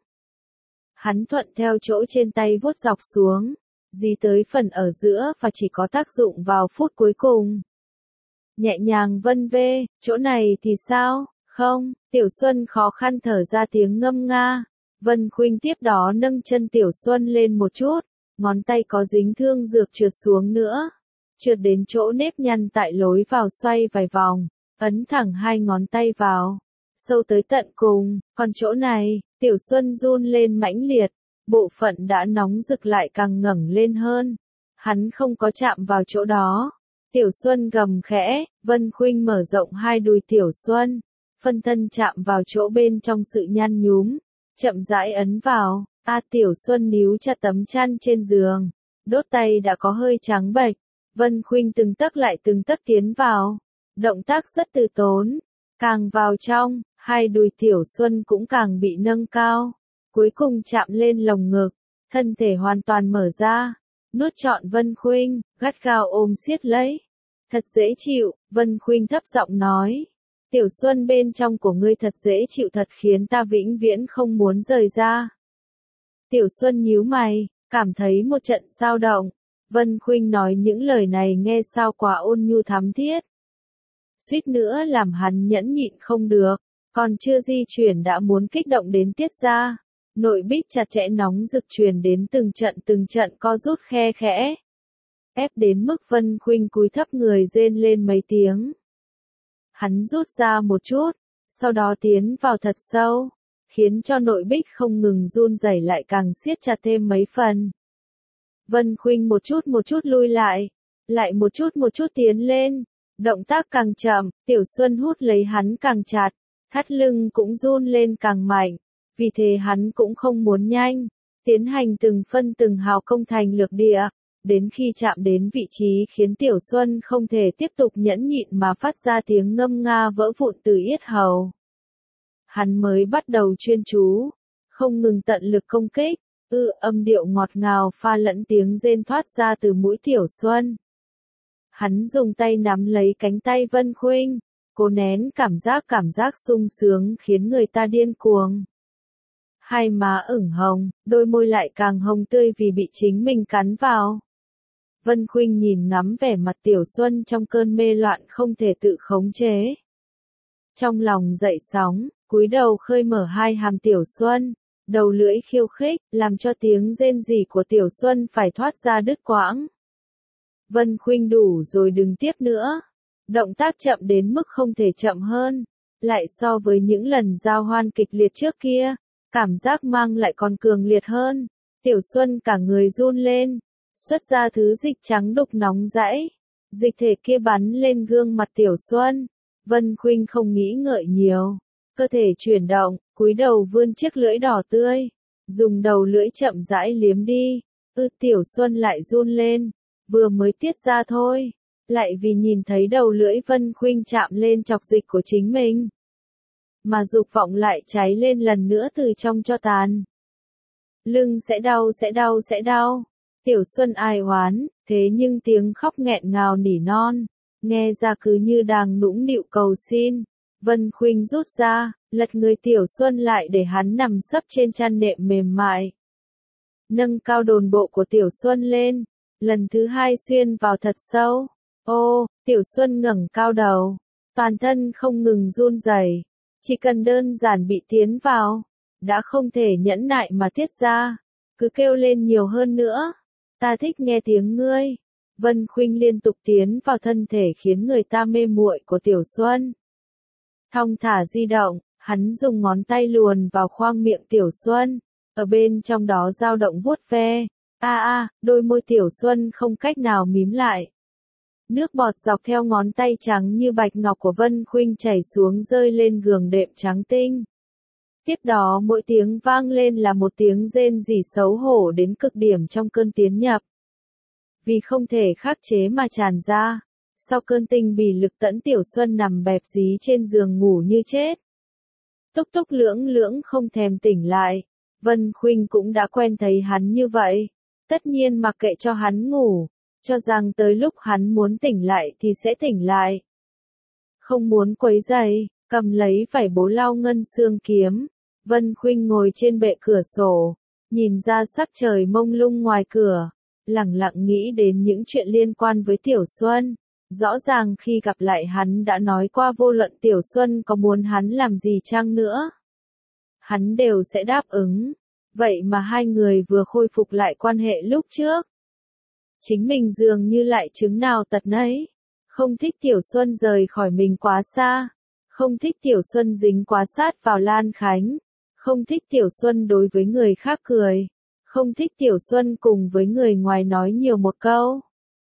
Hắn thuận theo chỗ trên tay vuốt dọc xuống, dí tới phần ở giữa và chỉ có tác dụng vào phút cuối cùng. Nhẹ nhàng vân vê, chỗ này thì sao? Không, Tiểu Xuân khó khăn thở ra tiếng ngâm nga. Vân Khuynh tiếp đó nâng chân Tiểu Xuân lên một chút, ngón tay có dính thương dược trượt xuống nữa. Trượt đến chỗ nếp nhăn tại lối vào xoay vài vòng, ấn thẳng hai ngón tay vào, sâu tới tận cùng, còn chỗ này, Tiểu Xuân run lên mãnh liệt, bộ phận đã nóng rực lại càng ngẩng lên hơn. Hắn không có chạm vào chỗ đó. Tiểu Xuân gầm khẽ, Vân Khuynh mở rộng hai đùi Tiểu Xuân, phân thân chạm vào chỗ bên trong sự nhăn nhúm, chậm rãi ấn vào. Tiểu Xuân níu chặt tấm chăn trên giường, đốt tay đã có hơi trắng bệch. Vân Khuynh từng tấc lại từng tấc tiến vào, động tác rất từ tốn, càng vào trong, hai đùi Tiểu Xuân cũng càng bị nâng cao, cuối cùng chạm lên lồng ngực, thân thể hoàn toàn mở ra, nuốt trọn Vân Khuynh, gắt gao ôm siết lấy. Thật dễ chịu, Vân Khuynh thấp giọng nói. Tiểu Xuân bên trong của ngươi thật dễ chịu thật khiến ta vĩnh viễn không muốn rời ra. Tiểu Xuân nhíu mày, cảm thấy một trận xao động. Vân Khuynh nói những lời này nghe sao quá ôn nhu thắm thiết. Suýt nữa làm hắn nhẫn nhịn không được, còn chưa di chuyển đã muốn kích động đến tiết ra. Nội bích chặt chẽ nóng rực truyền đến từng trận co rút khe khẽ. Ép đến mức Vân Khuynh cúi thấp người rên lên mấy tiếng. Hắn rút ra một chút, sau đó tiến vào thật sâu, khiến cho nội bích không ngừng run rẩy lại càng siết chặt thêm mấy phần. Vân Khuynh một chút lui lại một chút tiến lên, động tác càng chậm, Tiểu Xuân hút lấy hắn càng chặt, thắt lưng cũng run lên càng mạnh, vì thế hắn cũng không muốn nhanh, tiến hành từng phân từng hào công thành lược địa, đến khi chạm đến vị trí khiến Tiểu Xuân không thể tiếp tục nhẫn nhịn mà phát ra tiếng ngâm nga vỡ vụn từ yết hầu. Hắn mới bắt đầu chuyên chú, không ngừng tận lực công kích. Âm điệu ngọt ngào pha lẫn tiếng rên thoát ra từ mũi Tiểu Xuân. Hắn dùng tay nắm lấy cánh tay Vân Khuynh, cố nén cảm giác sung sướng khiến người ta điên cuồng. Hai má ửng hồng, đôi môi lại càng hồng tươi vì bị chính mình cắn vào. Vân Khuynh nhìn ngắm vẻ mặt Tiểu Xuân trong cơn mê loạn không thể tự khống chế. Trong lòng dậy sóng, cúi đầu khơi mở hai hàm Tiểu Xuân. Đầu lưỡi khiêu khích, làm cho tiếng rên rỉ của Tiểu Xuân phải thoát ra đứt quãng. Vân Khuynh đủ rồi đừng tiếp nữa. Động tác chậm đến mức không thể chậm hơn. Lại so với những lần giao hoan kịch liệt trước kia, cảm giác mang lại còn cường liệt hơn. Tiểu Xuân cả người run lên, xuất ra thứ dịch trắng đục nóng rãi. Dịch thể kia bắn lên gương mặt Tiểu Xuân. Vân Khuynh không nghĩ ngợi nhiều. Cơ thể chuyển động, cúi đầu vươn chiếc lưỡi đỏ tươi, dùng đầu lưỡi chậm rãi liếm đi. Tiểu Xuân lại run lên, vừa mới tiết ra thôi, lại vì nhìn thấy đầu lưỡi Vân Khuynh chạm lên chọc dịch của chính mình, mà dục vọng lại cháy lên lần nữa từ trong cho tàn. Lưng sẽ đau. Tiểu Xuân ai oán, thế nhưng tiếng khóc nghẹn ngào nỉ non, nghe ra cứ như đang nũng nịu cầu xin. Vân Khuynh rút ra, lật người Tiểu Xuân lại để hắn nằm sấp trên chăn nệm mềm mại. Nâng cao đồn bộ của Tiểu Xuân lên, lần thứ hai xuyên vào thật sâu. Tiểu Xuân ngẩng cao đầu, toàn thân không ngừng run rẩy, chỉ cần đơn giản bị tiến vào, đã không thể nhẫn nại mà tiết ra, cứ kêu lên nhiều hơn nữa. Ta thích nghe tiếng ngươi. Vân Khuynh liên tục tiến vào thân thể khiến người ta mê muội của Tiểu Xuân. Thong thả di động, hắn dùng ngón tay luồn vào khoang miệng Tiểu Xuân, ở bên trong đó dao động vuốt ve. Đôi môi Tiểu Xuân không cách nào mím lại. Nước bọt dọc theo ngón tay trắng như bạch ngọc của Vân Khuynh chảy xuống rơi lên giường đệm trắng tinh. Tiếp đó mỗi tiếng vang lên là một tiếng rên rỉ xấu hổ đến cực điểm trong cơn tiến nhập. Vì không thể khắc chế mà tràn ra. Sau cơn tinh bì lực tẫn Tiểu Xuân nằm bẹp dí trên giường ngủ như chết. Túc túc lưỡng lưỡng không thèm tỉnh lại. Vân Khuynh cũng đã quen thấy hắn như vậy. Tất nhiên mặc kệ cho hắn ngủ, cho rằng tới lúc hắn muốn tỉnh lại thì sẽ tỉnh lại. Không muốn quấy rầy, cầm lấy vải bố lau ngân xương kiếm. Vân Khuynh ngồi trên bệ cửa sổ, nhìn ra sắc trời mông lung ngoài cửa, lẳng lặng nghĩ đến những chuyện liên quan với Tiểu Xuân. Rõ ràng khi gặp lại hắn đã nói qua vô luận Tiểu Xuân có muốn hắn làm gì chăng nữa, hắn đều sẽ đáp ứng. Vậy mà hai người vừa khôi phục lại quan hệ lúc trước, chính mình dường như lại chứng nào tật nấy. Không thích Tiểu Xuân rời khỏi mình quá xa, không thích Tiểu Xuân dính quá sát vào Lan Khánh, không thích Tiểu Xuân đối với người khác cười, không thích Tiểu Xuân cùng với người ngoài nói nhiều một câu.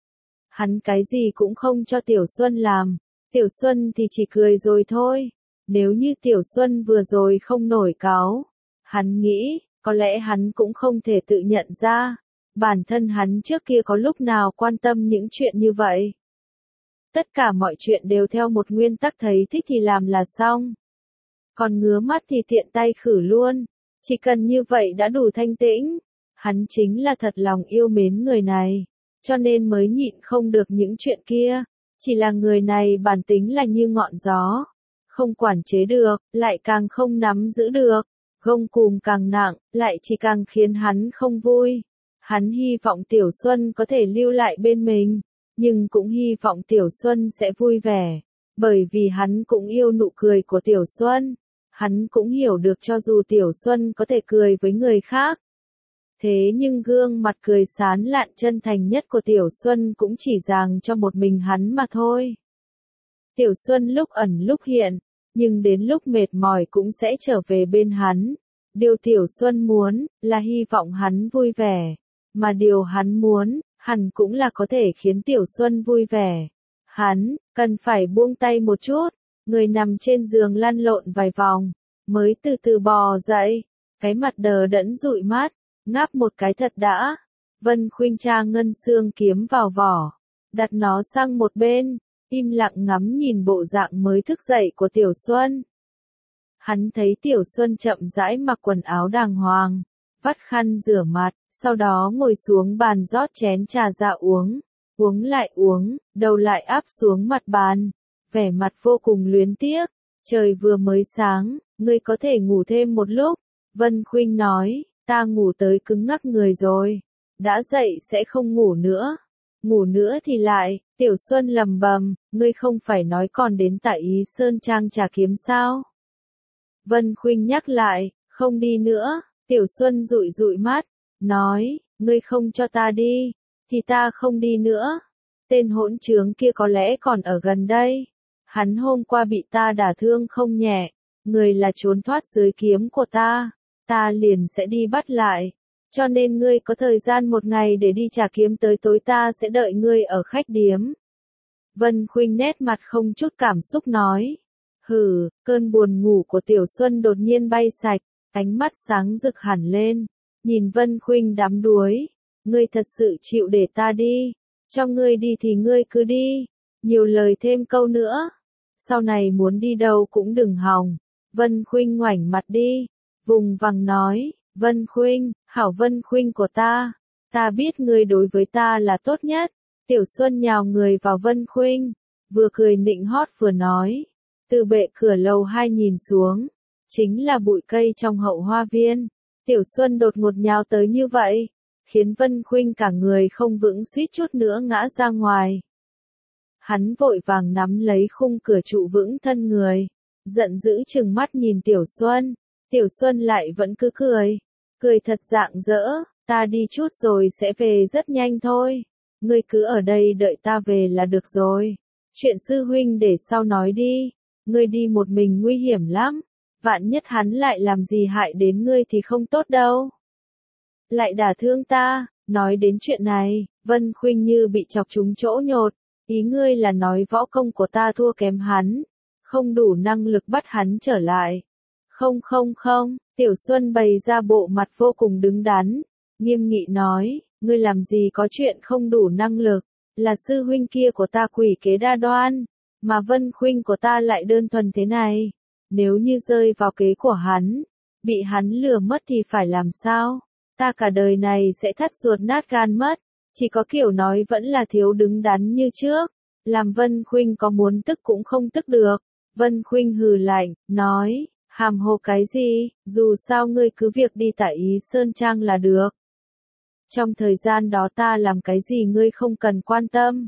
Hắn cái gì cũng không cho Tiểu Xuân làm, Tiểu Xuân thì chỉ cười rồi thôi. Nếu như Tiểu Xuân vừa rồi không nổi cáu, hắn nghĩ, có lẽ hắn cũng không thể tự nhận ra, bản thân hắn trước kia có lúc nào quan tâm những chuyện như vậy. Tất cả mọi chuyện đều theo một nguyên tắc thấy thích thì làm là xong. Còn ngứa mắt thì tiện tay khử luôn, chỉ cần như vậy đã đủ thanh tĩnh. Hắn chính là thật lòng yêu mến người này, cho nên mới nhịn không được những chuyện kia. Chỉ là người này bản tính là như ngọn gió, không quản chế được, lại càng không nắm giữ được, gông cùm càng nặng, lại chỉ càng khiến hắn không vui. Hắn hy vọng Tiểu Xuân có thể lưu lại bên mình, nhưng cũng hy vọng Tiểu Xuân sẽ vui vẻ, bởi vì hắn cũng yêu nụ cười của Tiểu Xuân. Hắn cũng hiểu được cho dù Tiểu Xuân có thể cười với người khác, thế nhưng gương mặt cười sán lạn chân thành nhất của Tiểu Xuân cũng chỉ dành cho một mình hắn mà thôi. Tiểu Xuân lúc ẩn lúc hiện, nhưng đến lúc mệt mỏi cũng sẽ trở về bên hắn. Điều Tiểu Xuân muốn, là hy vọng hắn vui vẻ, mà điều hắn muốn, hẳn cũng là có thể khiến Tiểu Xuân vui vẻ. Hắn, cần phải buông tay một chút, người nằm trên giường lăn lộn vài vòng, mới từ từ bò dậy, cái mặt đờ đẫn dụi mắt, ngáp một cái thật đã. Vân Khuynh tra ngân xương kiếm vào vỏ, đặt nó sang một bên, im lặng ngắm nhìn bộ dạng mới thức dậy của Tiểu Xuân. Hắn thấy Tiểu Xuân chậm rãi mặc quần áo đàng hoàng, vắt khăn rửa mặt, sau đó ngồi xuống bàn rót chén trà ra uống, uống lại uống, đầu lại áp xuống mặt bàn, vẻ mặt vô cùng luyến tiếc. Trời vừa mới sáng, ngươi có thể ngủ thêm một lúc. Vân Khuynh nói, ta ngủ tới cứng ngắc người rồi, đã dậy sẽ không ngủ nữa. Ngủ nữa thì lại, Tiểu Xuân lầm bầm, ngươi không phải nói còn đến tại Ý Sơn Trang trà kiếm sao? Vân Khuynh nhắc lại, không đi nữa. Tiểu Xuân dụi dụi mắt, nói, ngươi không cho ta đi, thì ta không đi nữa. Tên hỗn trướng kia có lẽ còn ở gần đây. Hắn hôm qua bị ta đả thương không nhẹ, người là trốn thoát dưới kiếm của ta liền sẽ đi bắt lại. Cho nên ngươi có thời gian một ngày để đi trả kiếm, tới tối ta sẽ đợi ngươi ở khách điếm. Vân Khuynh nét mặt không chút cảm xúc nói. Hừ, cơn buồn ngủ của Tiểu Xuân đột nhiên bay sạch, ánh mắt sáng rực hẳn lên, nhìn Vân Khuynh đắm đuối. Ngươi thật sự chịu để ta đi, cho ngươi đi thì ngươi cứ đi, nhiều lời thêm câu nữa, sau này muốn đi đâu cũng đừng hòng. Vân Khuynh ngoảnh mặt đi, vùng vằng nói, Vân Khuynh, hảo Vân Khuynh của ta biết ngươi đối với ta là tốt nhất. Tiểu Xuân nhào người vào Vân Khuynh, vừa cười nịnh hót vừa nói. Từ bệ cửa lầu 2 nhìn xuống, chính là bụi cây trong hậu hoa viên. Tiểu Xuân đột ngột nhào tới như vậy, khiến Vân Khuynh cả người không vững suýt chút nữa ngã ra ngoài. Hắn vội vàng nắm lấy khung cửa trụ vững thân người, giận dữ trừng mắt nhìn Tiểu Xuân. Tiểu Xuân lại vẫn cứ cười thật rạng rỡ, ta đi chút rồi sẽ về rất nhanh thôi. Ngươi cứ ở đây đợi ta về là được rồi. Chuyện sư huynh để sau nói đi, ngươi đi một mình nguy hiểm lắm, vạn nhất hắn lại làm gì hại đến ngươi thì không tốt đâu. Lại đả thương ta, nói đến chuyện này, Vân Khuynh như bị chọc trúng chỗ nhột, ý ngươi là nói võ công của ta thua kém hắn, không đủ năng lực bắt hắn trở lại. Không, Tiểu Xuân bày ra bộ mặt vô cùng đứng đắn, nghiêm nghị nói, ngươi làm gì có chuyện không đủ năng lực, là sư huynh kia của ta quỷ kế đa đoan, mà Vân Khuynh của ta lại đơn thuần thế này. Nếu như rơi vào kế của hắn, bị hắn lừa mất thì phải làm sao? Ta cả đời này sẽ thắt ruột nát gan mất, chỉ có kiểu nói vẫn là thiếu đứng đắn như trước, làm Vân Khuynh có muốn tức cũng không tức được. Vân Khuynh hừ lạnh, nói, hàm hồ cái gì, dù sao ngươi cứ việc đi tại Ý Sơn Trang là được. Trong thời gian đó ta làm cái gì ngươi không cần quan tâm.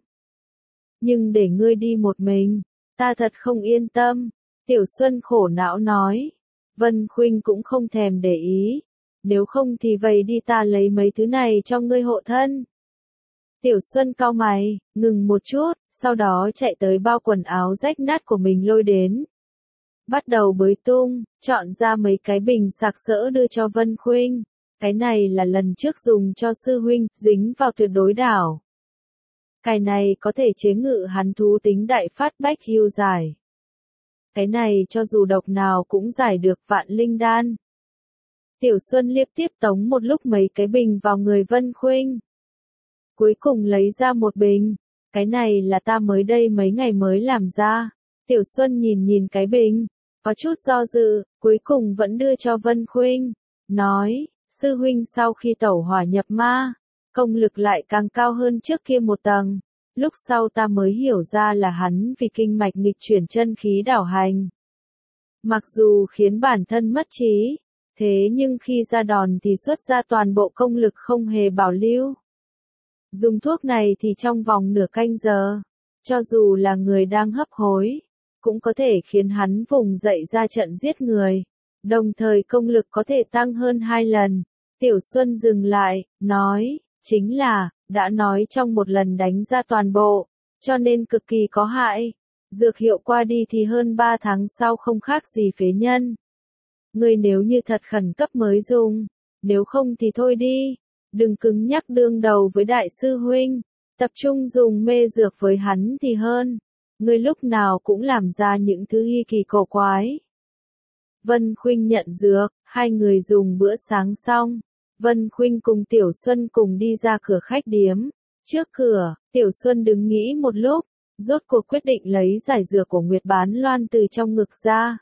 Nhưng để ngươi đi một mình, ta thật không yên tâm. Tiểu Xuân khổ não nói. Vân Khuynh cũng không thèm để ý. Nếu không thì vậy đi ta lấy mấy thứ này cho ngươi hộ thân. Tiểu Xuân cau mày, ngừng một chút, sau đó chạy tới bao quần áo rách nát của mình lôi đến. Bắt đầu bới tung, chọn ra mấy cái bình sặc sỡ đưa cho Vân Khuynh. Cái này là lần trước dùng cho sư huynh, dính vào tuyệt đối đảo. Cái này có thể chế ngự hắn thú tính đại phát bách yêu giải. Cái này cho dù độc nào cũng giải được vạn linh đan. Tiểu Xuân liếc tiếp tống một lúc mấy cái bình vào người Vân Khuynh. Cuối cùng lấy ra một bình. Cái này là ta mới đây mấy ngày mới làm ra. Tiểu Xuân nhìn nhìn cái bình, có chút do dự, cuối cùng vẫn đưa cho Vân Khuynh. Nói, sư huynh sau khi tẩu hỏa nhập ma, công lực lại càng cao hơn trước kia một tầng. Lúc sau ta mới hiểu ra là hắn vì kinh mạch nghịch chuyển chân khí đảo hành. Mặc dù khiến bản thân mất trí, thế nhưng khi ra đòn thì xuất ra toàn bộ công lực không hề bảo lưu. Dùng thuốc này thì trong vòng nửa canh giờ, cho dù là người đang hấp hối, cũng có thể khiến hắn vùng dậy ra trận giết người. Đồng thời công lực có thể tăng hơn 2 lần. Tiểu Xuân dừng lại, nói, chính là, đã nói trong một lần đánh ra toàn bộ, cho nên cực kỳ có hại. Dược hiệu qua đi thì hơn 3 tháng sau không khác gì phế nhân. Người nếu như thật khẩn cấp mới dùng, nếu không thì thôi đi. Đừng cứng nhắc đương đầu với đại sư huynh, tập trung dùng mê dược với hắn thì hơn. Người lúc nào cũng làm ra những thứ hi kỳ cổ quái. Vân Khuynh nhận dược, hai người dùng bữa sáng xong. Vân Khuynh cùng Tiểu Xuân cùng đi ra cửa khách điếm. Trước cửa, Tiểu Xuân đứng nghĩ một lúc, rốt cuộc quyết định lấy giải dược của Nguyệt Bán Loan từ trong ngực ra.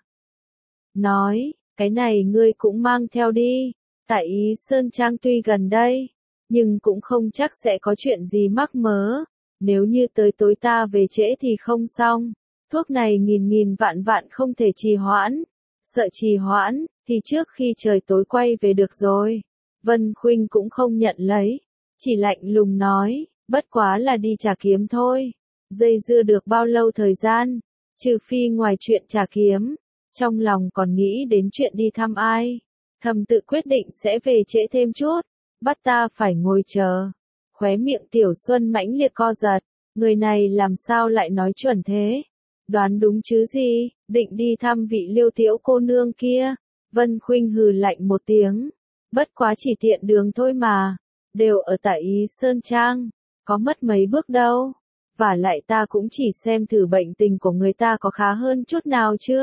Nói, cái này ngươi cũng mang theo đi. Tại Ý Sơn Trang tuy gần đây, nhưng cũng không chắc sẽ có chuyện gì mắc mớ. Nếu như tới tối ta về trễ thì không xong. Thuốc này nghìn vạn không thể trì hoãn. Sợ trì hoãn, thì trước khi trời tối quay về được rồi. Vân Khuynh cũng không nhận lấy. Chỉ lạnh lùng nói, bất quá là đi trả kiếm thôi. Dây dưa được bao lâu thời gian, trừ phi ngoài chuyện trả kiếm. Trong lòng còn nghĩ đến chuyện đi thăm ai. Thầm tự quyết định sẽ về trễ thêm chút, bắt ta phải ngồi chờ. Khóe miệng Tiểu Xuân mãnh liệt co giật, người này làm sao lại nói chuẩn thế? Đoán đúng chứ gì, định đi thăm vị Liêu Tiễu cô nương kia. Vân Khuynh hừ lạnh một tiếng, bất quá chỉ tiện đường thôi mà, đều ở tại Ý Sơn Trang, có mất mấy bước đâu. Và lại ta cũng chỉ xem thử bệnh tình của người ta có khá hơn chút nào chưa.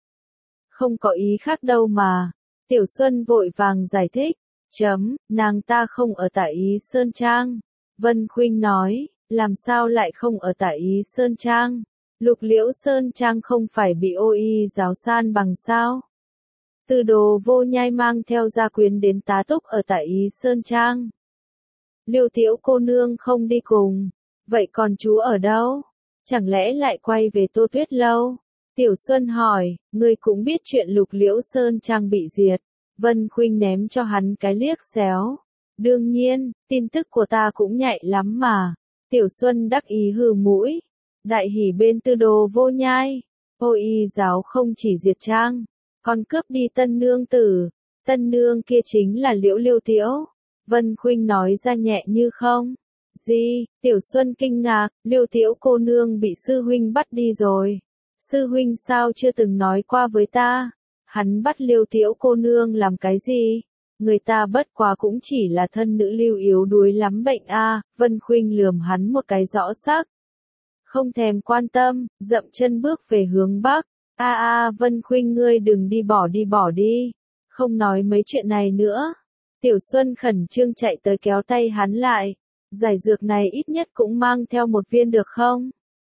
Không có ý khác đâu mà. Tiểu Xuân vội vàng giải thích, nàng ta không ở tại Ý Sơn Trang. Vân Khuynh nói, làm sao lại không ở tại Ý Sơn Trang? Lục Liễu Sơn Trang không phải bị ô y giáo san bằng sao? Từ Đồ Vô Nhai mang theo gia quyến đến tá túc ở tại Ý Sơn Trang. Liêu Tiễu cô nương không đi cùng, vậy còn chú ở đâu? Chẳng lẽ lại quay về Tô Tuyết Lâu? Tiểu Xuân hỏi, ngươi cũng biết chuyện Lục Liễu Sơn Trang bị diệt. Vân Khuynh ném cho hắn cái liếc xéo. Đương nhiên, tin tức của ta cũng nhạy lắm mà. Tiểu Xuân đắc ý hừ mũi. Đại hỉ bên Tư Đồ Vô Nhai. Ô y giáo không chỉ diệt trang, còn cướp đi tân nương tử. Tân nương kia chính là Liễu Liêu Tiễu. Vân Khuynh nói ra nhẹ như không. Gì? Tiểu Xuân kinh ngạc, Liêu Tiễu cô nương bị sư huynh bắt đi rồi. Sư huynh sao chưa từng nói qua với ta? Hắn bắt Liêu Tiễu cô nương làm cái gì? Người ta bất quá cũng chỉ là thân nữ lưu yếu đuối lắm bệnh a. Vân Khuynh lườm hắn một cái rõ sắc. Không thèm quan tâm, dậm chân bước về hướng bắc. Vân Khuynh ngươi đừng đi bỏ đi. Không nói mấy chuyện này nữa. Tiểu Xuân khẩn trương chạy tới kéo tay hắn lại. Giải dược này ít nhất cũng mang theo một viên được không?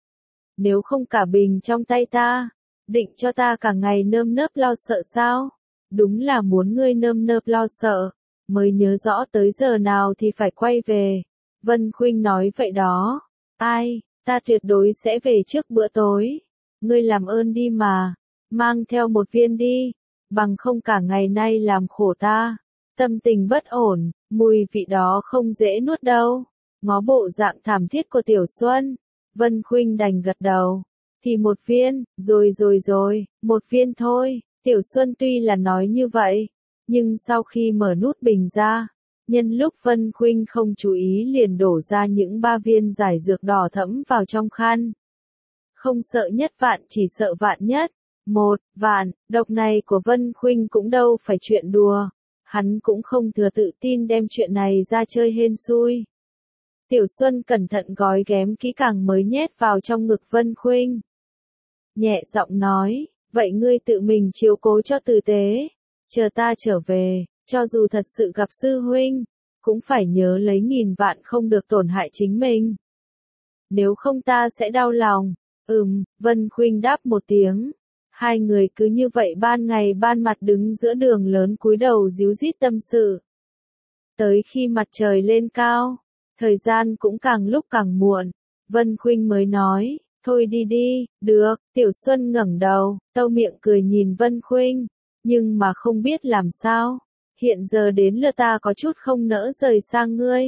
Nếu không cả bình trong tay ta, định cho ta cả ngày nơm nớp lo sợ sao? Đúng là muốn ngươi nơm nớp lo sợ, mới nhớ rõ tới giờ nào thì phải quay về. Vân Khuynh nói vậy đó. Ai, ta tuyệt đối sẽ về trước bữa tối. Ngươi làm ơn đi mà, mang theo một viên đi, bằng không cả ngày nay làm khổ ta. Tâm tình bất ổn, mùi vị đó không dễ nuốt đâu. Ngó bộ dạng thảm thiết của Tiểu Xuân, Vân Khuynh đành gật đầu. Thì một viên, rồi, một viên thôi. Tiểu Xuân tuy là nói như vậy, nhưng sau khi mở nút bình ra, nhân lúc Vân Khuynh không chú ý liền đổ ra những 3 viên giải dược đỏ thẫm vào trong khăn. Không sợ nhất vạn chỉ sợ vạn nhất. Một vạn, độc này của Vân Khuynh cũng đâu phải chuyện đùa. Hắn cũng không thừa tự tin đem chuyện này ra chơi hên xui. Tiểu Xuân cẩn thận gói ghém kỹ càng mới nhét vào trong ngực Vân Khuynh. Nhẹ giọng nói, vậy ngươi tự mình chiếu cố cho tử tế. Chờ ta trở về, cho dù thật sự gặp sư huynh, cũng phải nhớ lấy nghìn vạn không được tổn hại chính mình. Nếu không ta sẽ đau lòng. Vân Khuynh đáp một tiếng. Hai người cứ như vậy ban ngày ban mặt đứng giữa đường lớn cúi đầu ríu rít tâm sự. Tới khi mặt trời lên cao, thời gian cũng càng lúc càng muộn, Vân Khuynh mới nói, thôi đi đi, được. Tiểu Xuân ngẩng đầu, tâu miệng cười nhìn Vân Khuynh, nhưng mà không biết làm sao, hiện giờ đến lượt ta có chút không nỡ rời sang ngươi.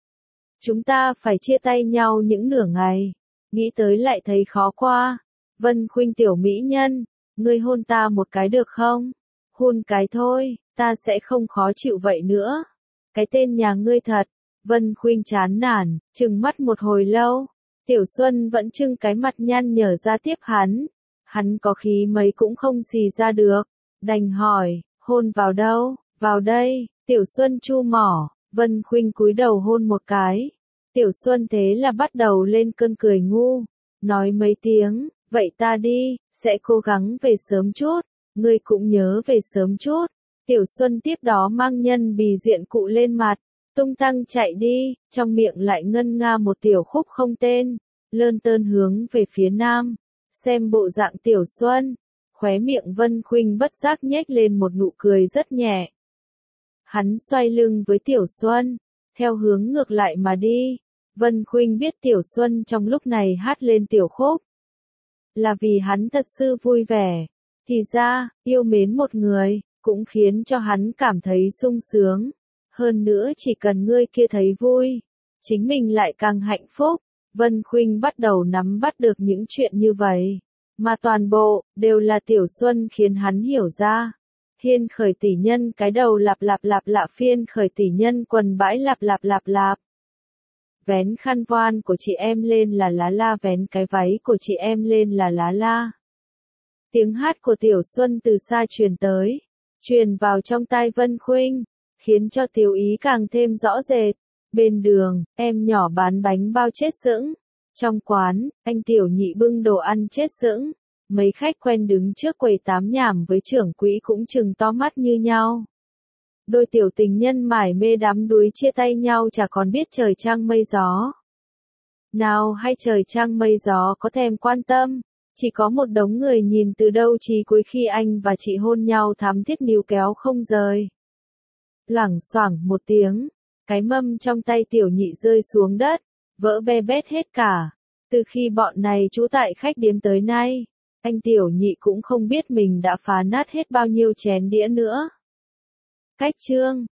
Chúng ta phải chia tay nhau những nửa ngày, nghĩ tới lại thấy khó qua. Vân Khuynh tiểu mỹ nhân, ngươi hôn ta một cái được không? Hôn cái thôi, ta sẽ không khó chịu vậy nữa. Cái tên nhà ngươi thật. Vân Khuynh chán nản, trừng mắt một hồi lâu. Tiểu Xuân vẫn trưng cái mặt nhăn nhở ra tiếp hắn. Hắn có khí mấy cũng không xì ra được. Đành hỏi, hôn vào đâu? Vào đây. Tiểu Xuân chu mỏ. Vân Khuynh cúi đầu hôn một cái. Tiểu Xuân thế là bắt đầu lên cơn cười ngu. Nói mấy tiếng, vậy ta đi, sẽ cố gắng về sớm chút. Ngươi cũng nhớ về sớm chút. Tiểu Xuân tiếp đó mang nhân bì diện cụ lên mặt. Tung tăng chạy đi, trong miệng lại ngân nga một tiểu khúc không tên, lơn tơn hướng về phía nam. Xem bộ dạng Tiểu Xuân, khóe miệng Vân Khuynh bất giác nhếch lên một nụ cười rất nhẹ. Hắn xoay lưng với Tiểu Xuân, theo hướng ngược lại mà đi. Vân Khuynh biết Tiểu Xuân trong lúc này hát lên tiểu khúc là vì hắn thật sự vui vẻ. Thì ra, yêu mến một người, cũng khiến cho hắn cảm thấy sung sướng. Hơn nữa chỉ cần ngươi kia thấy vui, chính mình lại càng hạnh phúc. Vân Khuynh bắt đầu nắm bắt được những chuyện như vậy, mà toàn bộ đều là Tiểu Xuân khiến hắn hiểu ra. Hiên khởi tỷ nhân cái đầu lạp lạp lạp lạp, phiên khởi tỷ nhân quần bãi lạp lạp lạp lạp. Vén khăn voan của chị em lên là lá la, vén cái váy của chị em lên là lá la. Tiếng hát của Tiểu Xuân từ xa truyền tới, truyền vào trong tai Vân Khuynh, khiến cho Tiểu ý càng thêm rõ rệt. Bên đường, em nhỏ bán bánh bao chết sững. Trong quán, anh Tiểu nhị bưng đồ ăn chết sững. Mấy khách quen đứng trước quầy tám nhảm với trưởng quỹ cũng trừng to mắt như nhau. Đôi tiểu tình nhân mải mê đắm đuối chia tay nhau chả còn biết trời trăng mây gió. Nào hay trời trăng mây gió có thèm quan tâm, chỉ có một đống người nhìn từ đâu chí cuối khi anh và chị hôn nhau thắm thiết níu kéo không rời. Loảng xoảng một tiếng, cái mâm trong tay Tiểu nhị rơi xuống đất, vỡ be bét hết cả. Từ khi bọn này trú tại khách điếm tới nay, anh Tiểu nhị cũng không biết mình đã phá nát hết bao nhiêu chén đĩa nữa. Cách chương